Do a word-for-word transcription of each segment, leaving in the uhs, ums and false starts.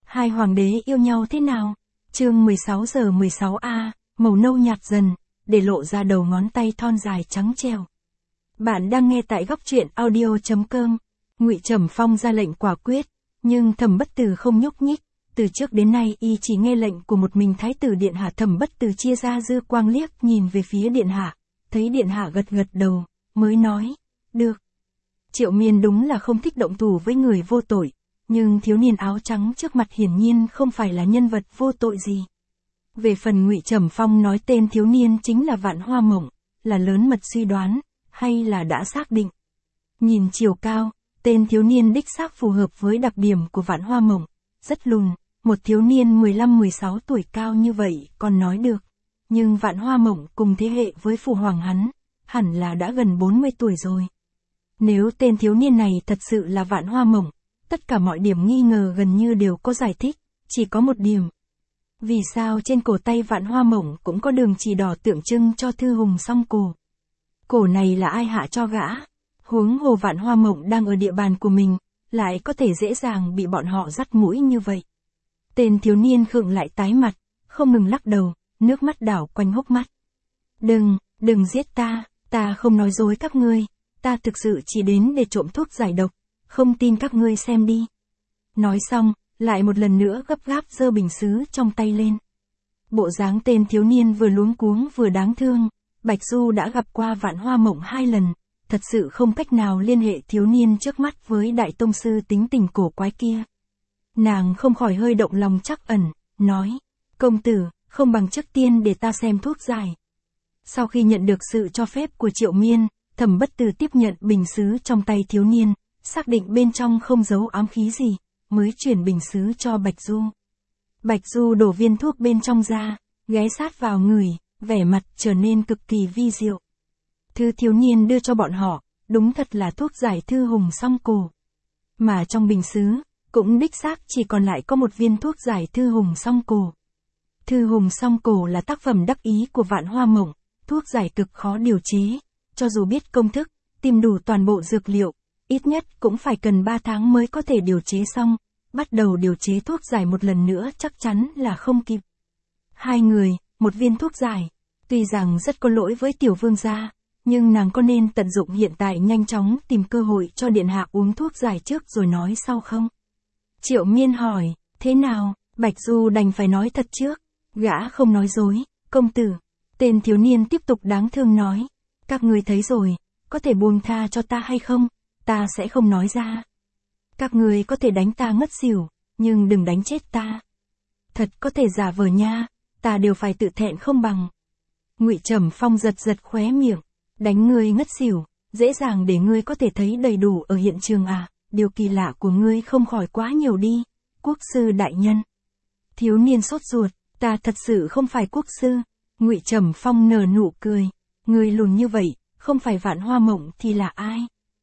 Hai hoàng đế yêu nhau thế nào? Chương mười sáu giờ mười sáu a, màu nâu nhạt dần, để lộ ra đầu ngón tay thon dài trắng trẻo. Bạn đang nghe tại góc truyện audio chấm com. Ngụy Trầm Phong ra lệnh quả quyết, nhưng Thẩm Bất Từ không nhúc nhích. Từ trước đến nay y chỉ nghe lệnh của một mình thái tử điện hạ. Thẩm Bất Từ chia ra dư quang liếc nhìn về phía điện hạ, thấy điện hạ gật gật đầu, mới nói, được. Triệu Miên đúng là không thích động thủ với người vô tội, nhưng thiếu niên áo trắng trước mặt hiển nhiên không phải là nhân vật vô tội gì. Về phần Ngụy Trầm Phong nói tên thiếu niên chính là Vạn Hoa Mộng, là lớn mật suy đoán, hay là đã xác định. Nhìn chiều cao, tên thiếu niên đích xác phù hợp với đặc điểm của Vạn Hoa Mộng, rất lùn, một thiếu niên mười lăm mười sáu tuổi cao như vậy còn nói được. Nhưng Vạn Hoa Mộng cùng thế hệ với phụ hoàng hắn, hẳn là đã gần bốn mươi tuổi rồi. Nếu tên thiếu niên này thật sự là Vạn Hoa Mộng, tất cả mọi điểm nghi ngờ gần như đều có giải thích, chỉ có một điểm. Vì sao trên cổ tay Vạn Hoa Mộng cũng có đường chỉ đỏ tượng trưng cho thư hùng song cổ? Cổ này là ai hạ cho gã? Huống hồ Vạn Hoa Mộng đang ở địa bàn của mình, lại có thể dễ dàng bị bọn họ dắt mũi như vậy. Tên thiếu niên khựng lại tái mặt, không ngừng lắc đầu, nước mắt đảo quanh hốc mắt. Đừng, đừng giết ta, ta không nói dối các ngươi, ta thực sự chỉ đến để trộm thuốc giải độc, không tin các ngươi xem đi. Nói xong, lại một lần nữa gấp gáp giơ bình sứ trong tay lên. Bộ dáng tên thiếu niên vừa luống cuống vừa đáng thương, Bạch Du đã gặp qua Vạn Hoa Mộng hai lần, thật sự không cách nào liên hệ thiếu niên trước mắt với đại tông sư tính tình cổ quái kia. Nàng không khỏi hơi động lòng trắc ẩn, nói, công tử, không bằng trước tiên để ta xem thuốc giải. Sau khi nhận được sự cho phép của Triệu Miên, Thẩm Bất Từ tiếp nhận bình sứ trong tay thiếu niên, xác định bên trong không giấu ám khí gì, mới chuyển bình sứ cho Bạch Du. Bạch Du đổ viên thuốc bên trong ra, ghé sát vào người, vẻ mặt trở nên cực kỳ vi diệu. Thứ thiếu niên đưa cho bọn họ, đúng thật là thuốc giải thư hùng song cổ. Mà trong bình sứ, cũng đích xác chỉ còn lại có một viên thuốc giải thư hùng song cổ. Thư hùng song cổ là tác phẩm đắc ý của Vạn Hoa Mộng, thuốc giải cực khó điều chế, cho dù biết công thức, tìm đủ toàn bộ dược liệu, ít nhất cũng phải cần ba tháng mới có thể điều chế xong, bắt đầu điều chế thuốc giải một lần nữa chắc chắn là không kịp. Hai người, một viên thuốc giải, tuy rằng rất có lỗi với tiểu vương gia, nhưng nàng có nên tận dụng hiện tại nhanh chóng tìm cơ hội cho điện hạ uống thuốc giải trước rồi nói sau không? Triệu Miên hỏi, thế nào? Bạch Du đành phải nói thật trước, gã không nói dối, công tử. Tên thiếu niên tiếp tục đáng thương nói, các ngươi thấy rồi, có thể buông tha cho ta hay không, ta sẽ không nói ra. Các ngươi có thể đánh ta ngất xỉu, nhưng đừng đánh chết ta. Thật có thể giả vờ nha, ta đều phải tự thẹn không bằng. Ngụy Trầm Phong giật giật khóe miệng, đánh ngươi ngất xỉu, dễ dàng để ngươi có thể thấy đầy đủ ở hiện trường à, điều kỳ lạ của ngươi không khỏi quá nhiều đi, quốc sư đại nhân. Thiếu niên sốt ruột, ta thật sự không phải quốc sư. Ngụy Trầm Phong nở nụ cười, người lùn như vậy, không phải Vạn Hoa Mộng thì là ai?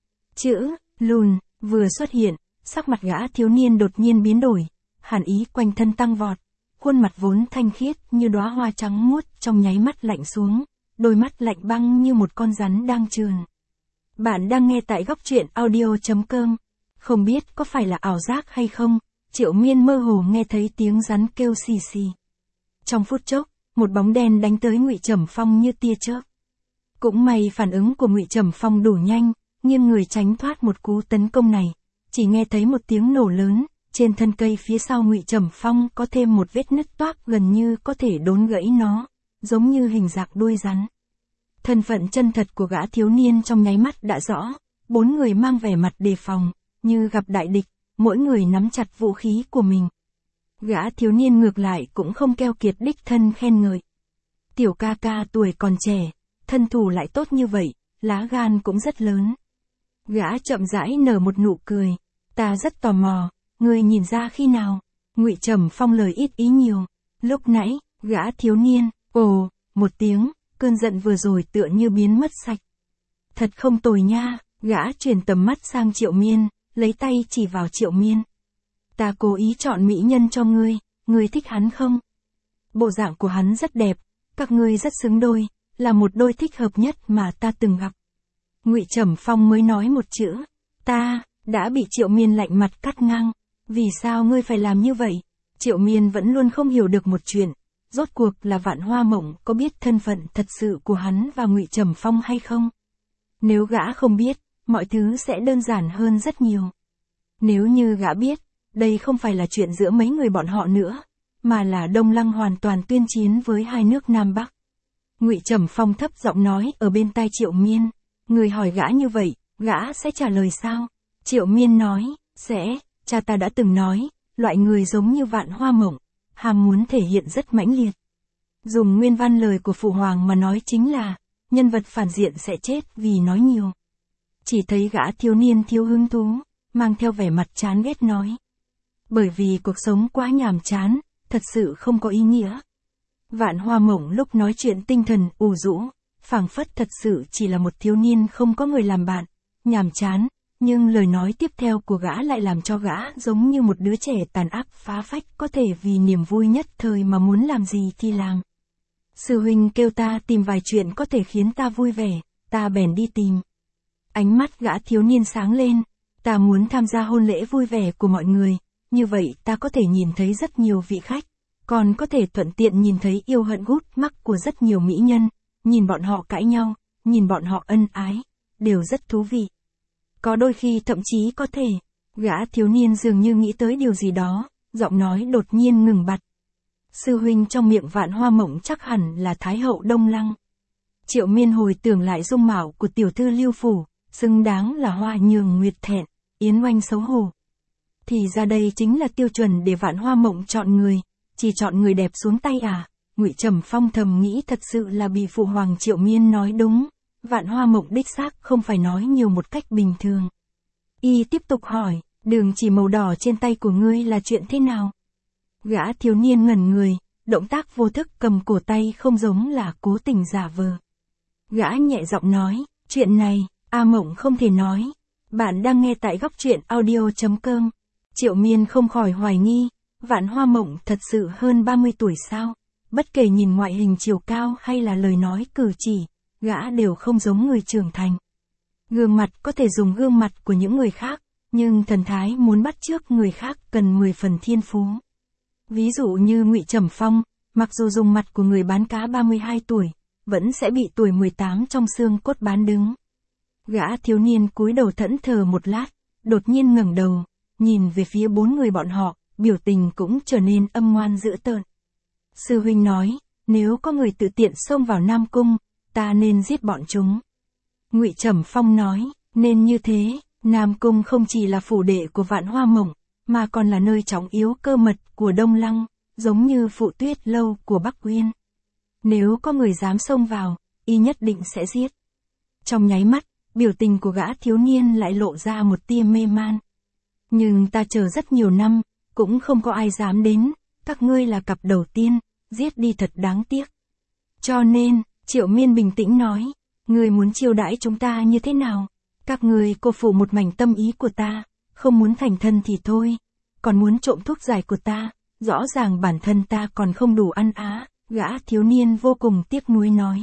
Chữ lùn vừa xuất hiện, sắc mặt gã thiếu niên đột nhiên biến đổi, hàn ý quanh thân tăng vọt, khuôn mặt vốn thanh khiết như đóa hoa trắng muốt trong nháy mắt lạnh xuống, đôi mắt lạnh băng như một con rắn đang trườn. Bạn đang nghe tại góc truyện audio chấm com. Không biết có phải là ảo giác hay không, Triệu Miên mơ hồ nghe thấy tiếng rắn kêu xì xì. Trong phút chốc, một bóng đen đánh tới Ngụy Trầm Phong như tia chớp. Cũng may phản ứng của Ngụy Trầm Phong đủ nhanh, nghiêng người tránh thoát một cú tấn công này. Chỉ nghe thấy một tiếng nổ lớn, trên thân cây phía sau Ngụy Trầm Phong có thêm một vết nứt toác gần như có thể đốn gãy nó, giống như hình dạng đuôi rắn. Thân phận chân thật của gã thiếu niên trong nháy mắt đã rõ, bốn người mang vẻ mặt đề phòng, như gặp đại địch, mỗi người nắm chặt vũ khí của mình. Gã thiếu niên ngược lại cũng không keo kiệt đích thân khen ngợi. Tiểu ca ca tuổi còn trẻ, thân thủ lại tốt như vậy, lá gan cũng rất lớn. Gã chậm rãi nở một nụ cười, ta rất tò mò, ngươi nhìn ra khi nào? Ngụy Trầm Phong lời ít ý nhiều, lúc nãy, gã thiếu niên, ồ, một tiếng, cơn giận vừa rồi tựa như biến mất sạch. Thật không tồi nha, gã chuyển tầm mắt sang Triệu Miên, lấy tay chỉ vào Triệu Miên. Ta cố ý chọn mỹ nhân cho ngươi, ngươi thích hắn không? Bộ dạng của hắn rất đẹp, các ngươi rất xứng đôi, là một đôi thích hợp nhất mà ta từng gặp. Ngụy Trầm Phong mới nói một chữ, ta, đã bị Triệu Miên lạnh mặt cắt ngang, vì sao ngươi phải làm như vậy? Triệu Miên vẫn luôn không hiểu được một chuyện, rốt cuộc là Vạn Hoa Mộng có biết thân phận thật sự của hắn và Ngụy Trầm Phong hay không? Nếu gã không biết, mọi thứ sẽ đơn giản hơn rất nhiều. Nếu như gã biết, đây không phải là chuyện giữa mấy người bọn họ nữa, mà là Đông Lăng hoàn toàn tuyên chiến với hai nước Nam Bắc. Ngụy Trầm Phong thấp giọng nói ở bên tai Triệu Miên, người hỏi gã như vậy, gã sẽ trả lời sao? Triệu Miên nói, sẽ, cha ta đã từng nói, loại người giống như Vạn Hoa Mộng, ham muốn thể hiện rất mãnh liệt. Dùng nguyên văn lời của Phụ Hoàng mà nói chính là, nhân vật phản diện sẽ chết vì nói nhiều. Chỉ thấy gã thiếu niên thiếu hứng thú, mang theo vẻ mặt chán ghét nói. Bởi vì cuộc sống quá nhàm chán, thật sự không có ý nghĩa. Vạn Hoa Mộng lúc nói chuyện tinh thần ù rũ, phảng phất thật sự chỉ là một thiếu niên không có người làm bạn, nhàm chán, nhưng lời nói tiếp theo của gã lại làm cho gã giống như một đứa trẻ tàn ác phá phách có thể vì niềm vui nhất thời mà muốn làm gì thì làm. Sư huynh kêu ta tìm vài chuyện có thể khiến ta vui vẻ, ta bèn đi tìm. Ánh mắt gã thiếu niên sáng lên, ta muốn tham gia hôn lễ vui vẻ của mọi người, như vậy ta có thể nhìn thấy rất nhiều vị khách, còn có thể thuận tiện nhìn thấy yêu hận gút mắc của rất nhiều mỹ nhân, nhìn bọn họ cãi nhau, nhìn bọn họ ân ái, đều rất thú vị. Có đôi khi thậm chí có thể, gã thiếu niên dường như nghĩ tới điều gì đó, giọng nói đột nhiên ngừng bặt. Sư huynh trong miệng Vạn Hoa Mộng chắc hẳn là Thái hậu Đông Lăng. Triệu Miên hồi tưởng lại dung mạo của tiểu thư Lưu Phủ, xứng đáng là Hoa Nhường Nguyệt thẹn, Yến Oanh xấu hổ. Thì ra đây chính là tiêu chuẩn để Vạn Hoa Mộng chọn người, chỉ chọn người đẹp xuống tay à? Ngụy Trầm Phong thầm nghĩ thật sự là bị Phụ Hoàng Triệu Miên nói đúng, Vạn Hoa Mộng đích xác không phải nói nhiều một cách bình thường. Y tiếp tục hỏi, đường chỉ màu đỏ trên tay của ngươi là chuyện thế nào? Gã thiếu niên ngẩn người, động tác vô thức cầm cổ tay không giống là cố tình giả vờ. Gã nhẹ giọng nói, chuyện này, A Mộng không thể nói. Bạn đang nghe tại góc truyện audio chấm com. Triệu Miên không khỏi hoài nghi, Vạn Hoa Mộng thật sự hơn ba mươi tuổi sao? Bất kể nhìn ngoại hình chiều cao hay là lời nói cử chỉ, gã đều không giống người trưởng thành. Gương mặt có thể dùng gương mặt của những người khác, nhưng thần thái muốn bắt chước người khác cần mười phần thiên phú. Ví dụ như Ngụy Trầm Phong, mặc dù dùng mặt của người bán cá ba mươi hai tuổi, vẫn sẽ bị tuổi mười tám trong xương cốt bán đứng. Gã thiếu niên cúi đầu thẫn thờ một lát, đột nhiên ngẩng đầu, nhìn về phía bốn người bọn họ, biểu tình cũng trở nên âm ngoan dữ tợn. Sư huynh nói, nếu có người tự tiện xông vào Nam Cung, ta nên giết bọn chúng. Ngụy Trầm Phong nói, nên như thế, Nam Cung không chỉ là phủ đệ của Vạn Hoa Mộng, mà còn là nơi trọng yếu cơ mật của Đông Lăng, giống như Phụ Tuyết Lâu của Bắc Uyên. Nếu có người dám xông vào, y nhất định sẽ giết. Trong nháy mắt, biểu tình của gã thiếu niên lại lộ ra một tia mê man. Nhưng ta chờ rất nhiều năm, cũng không có ai dám đến, các ngươi là cặp đầu tiên, giết đi thật đáng tiếc. Cho nên, Triệu Miên bình tĩnh nói, ngươi muốn chiêu đãi chúng ta như thế nào? Các ngươi cô phụ một mảnh tâm ý của ta, không muốn thành thân thì thôi, còn muốn trộm thuốc giải của ta, rõ ràng bản thân ta còn không đủ ăn á, gã thiếu niên vô cùng tiếc nuối nói.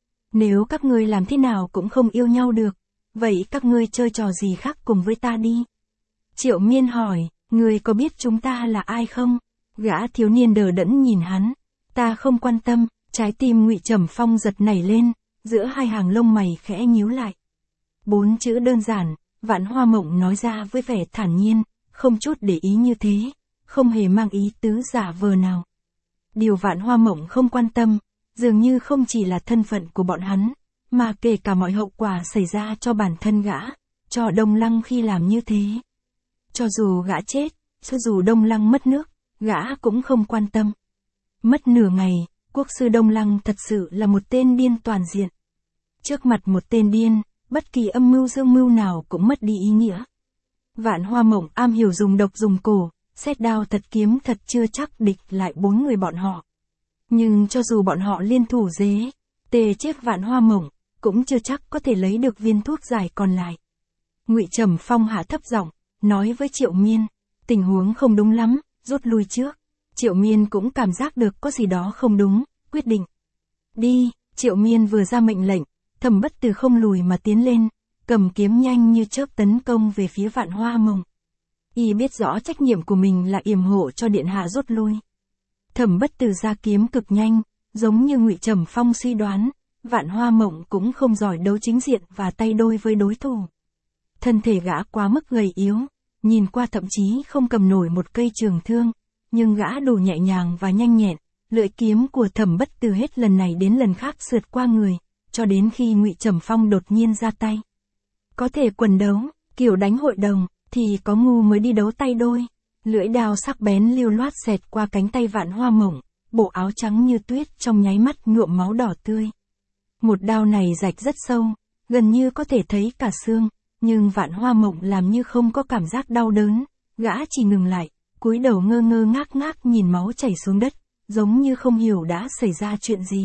Nếu các ngươi làm thế nào cũng không yêu nhau được, vậy các ngươi chơi trò gì khác cùng với ta đi. Triệu Miên hỏi, ngươi có biết chúng ta là ai không? Gã thiếu niên đờ đẫn nhìn hắn, ta không quan tâm, trái tim Ngụy Trầm Phong giật nảy lên, giữa hai hàng lông mày khẽ nhíu lại. Bốn chữ đơn giản, Vạn Hoa Mộng nói ra với vẻ thản nhiên, không chút để ý như thế, không hề mang ý tứ giả vờ nào. Điều Vạn Hoa Mộng không quan tâm, dường như không chỉ là thân phận của bọn hắn, mà kể cả mọi hậu quả xảy ra cho bản thân gã, cho Đông Lăng khi làm như thế. Cho dù gã chết, cho dù Đông Lăng mất nước, gã cũng không quan tâm. Mất nửa ngày, quốc sư Đông Lăng thật sự là một tên điên toàn diện. Trước mặt một tên điên, bất kỳ âm mưu dương mưu nào cũng mất đi ý nghĩa. Vạn Hoa Mộng am hiểu dùng độc dùng cổ, xét đao thật kiếm thật chưa chắc địch lại bốn người bọn họ. Nhưng cho dù bọn họ liên thủ dế, tề chết Vạn Hoa Mộng, cũng chưa chắc có thể lấy được viên thuốc giải còn lại. Ngụy Trầm Phong hạ thấp giọng, nói với Triệu Miên, tình huống không đúng lắm, rút lui trước. Triệu Miên cũng cảm giác được có gì đó không đúng, quyết định. Đi, Triệu Miên vừa ra mệnh lệnh, Thẩm Bất Từ không lùi mà tiến lên, cầm kiếm nhanh như chớp tấn công về phía Vạn Hoa Mộng. Y biết rõ trách nhiệm của mình là yểm hộ cho điện hạ rút lui. Thẩm Bất Từ ra kiếm cực nhanh, giống như Ngụy Trầm Phong suy đoán, Vạn Hoa Mộng cũng không giỏi đấu chính diện và tay đôi với đối thủ. Thân thể gã quá mức gầy yếu, nhìn qua thậm chí không cầm nổi một cây trường thương, nhưng gã đủ nhẹ nhàng và nhanh nhẹn, lưỡi kiếm của Thẩm Bất Từ hết lần này đến lần khác sượt qua người, cho đến khi Ngụy Trầm Phong đột nhiên ra tay. Có thể quần đấu, kiểu đánh hội đồng, thì có ngu mới đi đấu tay đôi. Lưỡi đao sắc bén lưu loát xẹt qua cánh tay Vạn Hoa Mộng, bộ áo trắng như tuyết trong nháy mắt nhuộm máu đỏ tươi. Một đao này rạch rất sâu, gần như có thể thấy cả xương, nhưng Vạn Hoa Mộng làm như không có cảm giác đau đớn, gã chỉ ngừng lại, cúi đầu ngơ ngơ ngác ngác nhìn máu chảy xuống đất, giống như không hiểu đã xảy ra chuyện gì.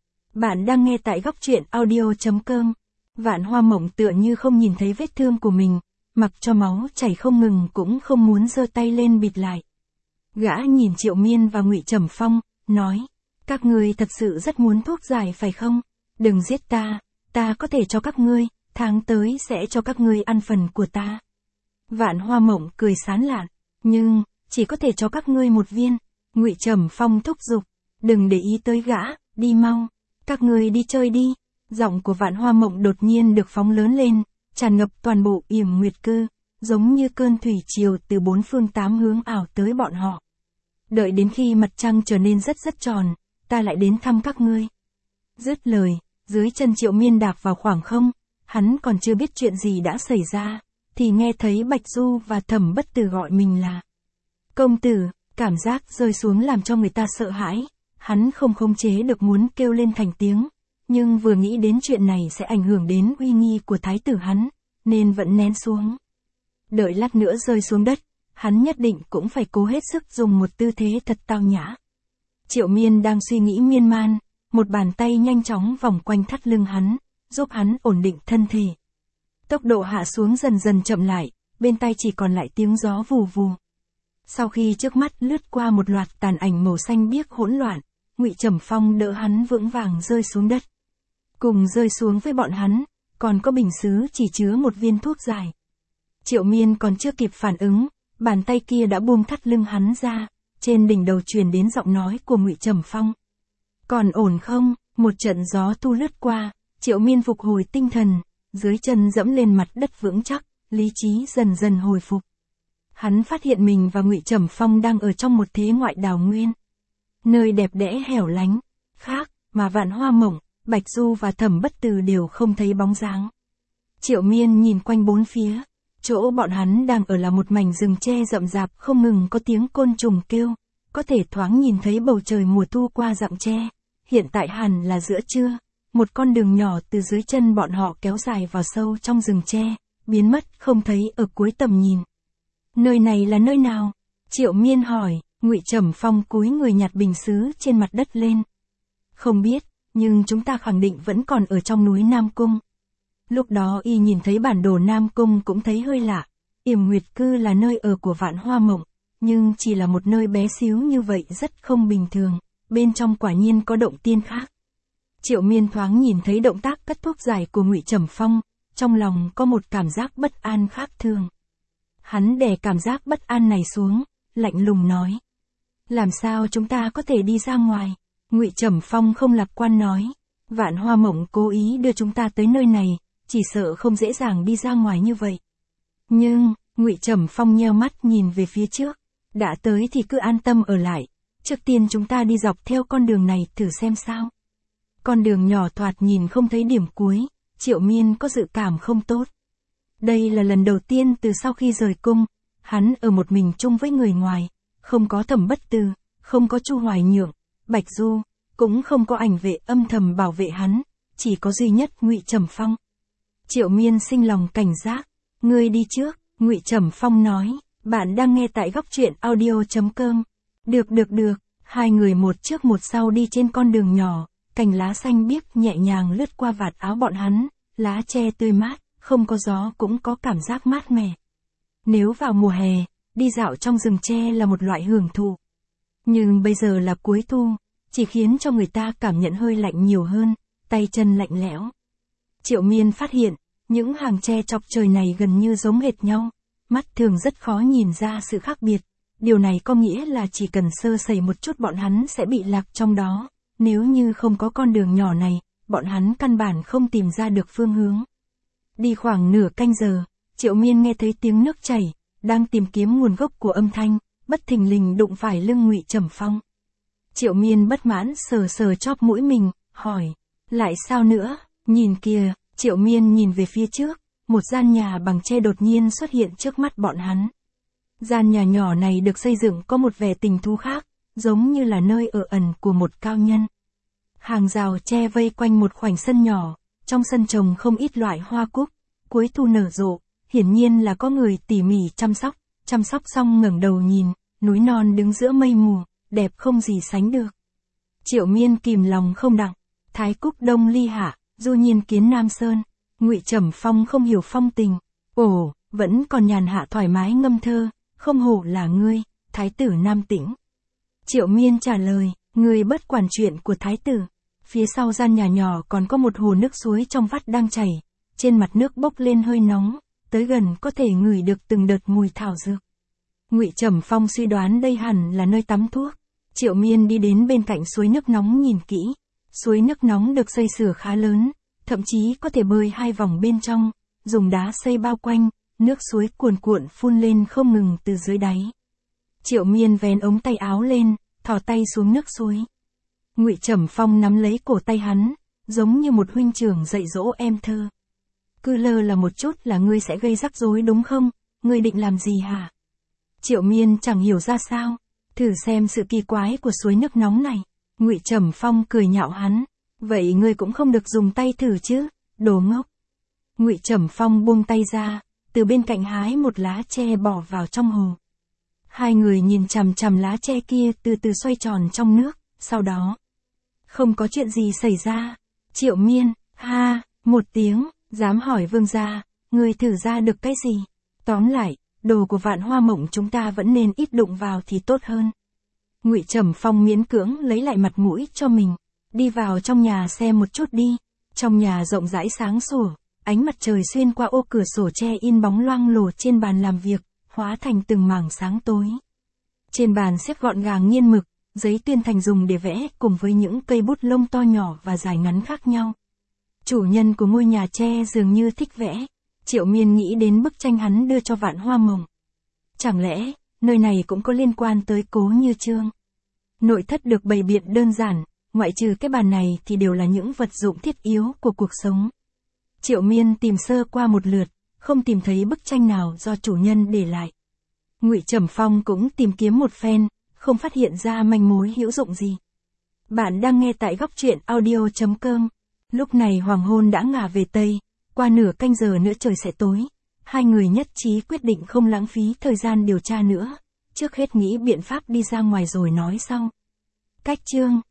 Bạn đang nghe tại góc truyện audio chấm com. Vạn Hoa Mộng tựa như không nhìn thấy vết thương của mình, mặc cho máu chảy không ngừng cũng không muốn giơ tay lên bịt lại. Gã nhìn Triệu Miên và Ngụy Trầm Phong, nói, các ngươi thật sự rất muốn thuốc giải phải không? Đừng giết ta, ta có thể cho các ngươi, tháng tới sẽ cho các ngươi ăn phần của ta. Vạn Hoa Mộng cười sán lạn, nhưng, chỉ có thể cho các ngươi một viên. Ngụy Trầm Phong thúc giục, đừng để ý tới gã, đi mau, các ngươi đi chơi đi. Giọng của Vạn Hoa Mộng đột nhiên được phóng lớn lên, tràn ngập toàn bộ Yểm Nguyệt Cư, giống như cơn thủy triều từ bốn phương tám hướng ảo tới bọn họ. Đợi đến khi mặt trăng trở nên rất rất tròn, ta lại đến thăm các ngươi. Dứt lời, dưới chân Triệu Miên đạp vào khoảng không, hắn còn chưa biết chuyện gì đã xảy ra, thì nghe thấy Bạch Du và Thẩm Bất Từ gọi mình là công tử. Cảm giác rơi xuống làm cho người ta sợ hãi, hắn không khống chế được muốn kêu lên thành tiếng, nhưng vừa nghĩ đến chuyện này sẽ ảnh hưởng đến uy nghi của thái tử hắn, nên vẫn nén xuống. Đợi lát nữa rơi xuống đất, hắn nhất định cũng phải cố hết sức dùng một tư thế thật tao nhã. Triệu Miên đang suy nghĩ miên man, một bàn tay nhanh chóng vòng quanh thắt lưng hắn, giúp hắn ổn định thân thể. Tốc độ hạ xuống dần dần chậm lại, bên tai chỉ còn lại tiếng gió vù vù. Sau khi trước mắt lướt qua một loạt tàn ảnh màu xanh biếc hỗn loạn, Ngụy Trầm Phong đỡ hắn vững vàng rơi xuống đất. Cùng rơi xuống với bọn hắn, còn có bình sứ chỉ chứa một viên thuốc giải. Triệu Miên còn chưa kịp phản ứng, bàn tay kia đã buông thắt lưng hắn ra, trên đỉnh đầu truyền đến giọng nói của Ngụy Trầm Phong. Còn ổn không? Một trận gió thu lướt qua, Triệu Miên phục hồi tinh thần, dưới chân dẫm lên mặt đất vững chắc, lý trí dần dần hồi phục. Hắn phát hiện mình và Ngụy Trầm Phong đang ở trong một thế ngoại đào nguyên. Nơi đẹp đẽ hẻo lánh, khác, mà Vạn Hoa Mộng, Bạch Du và Thẩm Bất Từ đều không thấy bóng dáng. Triệu Miên nhìn quanh bốn phía, chỗ bọn hắn đang ở là một mảnh rừng tre rậm rạp không ngừng có tiếng côn trùng kêu, có thể thoáng nhìn thấy bầu trời mùa thu qua rặng tre. Hiện tại hẳn là giữa trưa, một con đường nhỏ từ dưới chân bọn họ kéo dài vào sâu trong rừng tre, biến mất không thấy ở cuối tầm nhìn. Nơi này là nơi nào? Triệu Miên hỏi. Ngụy Trầm Phong cúi người nhặt bình sứ trên mặt đất lên. Không biết, nhưng chúng ta khẳng định vẫn còn ở trong núi Nam Cung. Lúc đó y nhìn thấy bản đồ Nam Cung cũng thấy hơi lạ. Yểm Nguyệt Cư là nơi ở của Vạn Hoa Mộng, nhưng chỉ là một nơi bé xíu như vậy rất không bình thường, bên trong quả nhiên có động tiên khác. Triệu Miên thoáng nhìn thấy động tác cất thuốc giải của Ngụy Trầm Phong, trong lòng có một cảm giác bất an khác thường. Hắn đè cảm giác bất an này xuống, lạnh lùng nói. Làm sao chúng ta có thể đi ra ngoài? Ngụy Trầm Phong không lạc quan nói. Vạn Hoa Mộng cố ý đưa chúng ta tới nơi này, chỉ sợ không dễ dàng đi ra ngoài như vậy. Nhưng, Ngụy Trầm Phong nheo mắt nhìn về phía trước. Đã tới thì cứ an tâm ở lại. Trước tiên chúng ta đi dọc theo con đường này thử xem sao. Con đường nhỏ thoạt nhìn không thấy điểm cuối, Triệu Miên có dự cảm không tốt. Đây là lần đầu tiên từ sau khi rời cung, hắn ở một mình chung với người ngoài, không có Thẩm Bất Từ, không có Chu Hoài Nhượng, Bạch Du, cũng không có Ảnh Vệ âm thầm bảo vệ hắn, chỉ có duy nhất Ngụy Trầm Phong. Triệu Miên sinh lòng cảnh giác, ngươi đi trước, Ngụy Trầm Phong nói, bạn đang nghe tại góc truyện audio chấm com. Được được được, hai người một trước một sau đi trên con đường nhỏ, cành lá xanh biếc nhẹ nhàng lướt qua vạt áo bọn hắn, lá tre tươi mát, không có gió cũng có cảm giác mát mẻ. Nếu vào mùa hè, đi dạo trong rừng tre là một loại hưởng thụ. Nhưng bây giờ là cuối thu, chỉ khiến cho người ta cảm nhận hơi lạnh nhiều hơn, tay chân lạnh lẽo. Triệu Miên phát hiện, những hàng tre chọc trời này gần như giống hệt nhau, mắt thường rất khó nhìn ra sự khác biệt. Điều này có nghĩa là chỉ cần sơ sẩy một chút bọn hắn sẽ bị lạc trong đó. Nếu như không có con đường nhỏ này, bọn hắn căn bản không tìm ra được phương hướng. Đi khoảng nửa canh giờ, Triệu Miên nghe thấy tiếng nước chảy, đang tìm kiếm nguồn gốc của âm thanh, bất thình lình đụng phải lưng Ngụy Trầm Phong. Triệu Miên bất mãn sờ sờ chóp mũi mình, hỏi, lại sao nữa? Nhìn kìa, Triệu Miên nhìn về phía trước, một gian nhà bằng tre đột nhiên xuất hiện trước mắt bọn hắn. Gian nhà nhỏ này được xây dựng có một vẻ tình thú khác, giống như là nơi ở ẩn của một cao nhân. Hàng rào tre vây quanh một khoảnh sân nhỏ, trong sân trồng không ít loại hoa cúc, cuối thu nở rộ, hiển nhiên là có người tỉ mỉ chăm sóc, chăm sóc xong ngẩng đầu nhìn, núi non đứng giữa mây mù, đẹp không gì sánh được. Triệu Miên kìm lòng không đặng, Thái Cúc Đông Ly Hạ, Du Nhiên Kiến Nam Sơn, Ngụy Trầm Phong không hiểu phong tình, ồ, vẫn còn nhàn hạ thoải mái ngâm thơ, không hổ là ngươi, Thái tử Nam Tĩnh. Triệu Miên trả lời, ngươi bất quản chuyện của Thái tử. Phía sau gian nhà nhỏ còn có một hồ nước suối trong vắt đang chảy, trên mặt nước bốc lên hơi nóng, tới gần có thể ngửi được từng đợt mùi thảo dược. Ngụy Trầm Phong suy đoán đây hẳn là nơi tắm thuốc. Triệu Miên đi đến bên cạnh suối nước nóng nhìn kỹ. Suối nước nóng được xây sửa khá lớn, thậm chí có thể bơi hai vòng bên trong, dùng đá xây bao quanh, nước suối cuồn cuộn phun lên không ngừng từ dưới đáy. Triệu Miên vén ống tay áo lên, thò tay xuống nước suối. Ngụy Trầm Phong nắm lấy cổ tay hắn, giống như một huynh trưởng dạy dỗ em thơ. Cứ lơ là một chút là ngươi sẽ gây rắc rối đúng không? Ngươi định làm gì hả? Triệu Miên chẳng hiểu ra sao, thử xem sự kỳ quái của suối nước nóng này. Ngụy Trầm Phong cười nhạo hắn, vậy ngươi cũng không được dùng tay thử chứ, đồ ngốc. Ngụy Trầm Phong buông tay ra, từ bên cạnh hái một lá tre bỏ vào trong hồ. Hai người nhìn chằm chằm lá tre kia từ từ xoay tròn trong nước, sau đó, không có chuyện gì xảy ra. Triệu Miên, ha, một tiếng, dám hỏi vương gia, ngươi thử ra được cái gì? Tóm lại, đồ của Vạn Hoa Mộng chúng ta vẫn nên ít đụng vào thì tốt hơn. Ngụy Trầm Phong miễn cưỡng lấy lại mặt mũi cho mình, đi vào trong nhà xem một chút đi. Trong nhà rộng rãi sáng sủa, ánh mặt trời xuyên qua ô cửa sổ tre in bóng loang lổ trên bàn làm việc, hóa thành từng mảng sáng tối. Trên bàn xếp gọn gàng nghiên mực, giấy tuyên thành dùng để vẽ cùng với những cây bút lông to nhỏ và dài ngắn khác nhau. Chủ nhân của ngôi nhà tre dường như thích vẽ. Triệu Miên nghĩ đến bức tranh hắn đưa cho Vạn Hoa Mộng. Chẳng lẽ, nơi này cũng có liên quan tới Cố Như Chương? Nội thất được bày biện đơn giản, ngoại trừ cái bàn này thì đều là những vật dụng thiết yếu của cuộc sống. Triệu Miên tìm sơ qua một lượt, không tìm thấy bức tranh nào do chủ nhân để lại. Ngụy Trầm Phong cũng tìm kiếm một phen, không phát hiện ra manh mối hữu dụng gì. Bạn đang nghe tại góc truyện audio chấm com. Lúc này hoàng hôn đã ngả về Tây, qua nửa canh giờ nữa trời sẽ tối. Hai người nhất trí quyết định không lãng phí thời gian điều tra nữa, trước hết nghĩ biện pháp đi ra ngoài rồi nói sau. Cách chương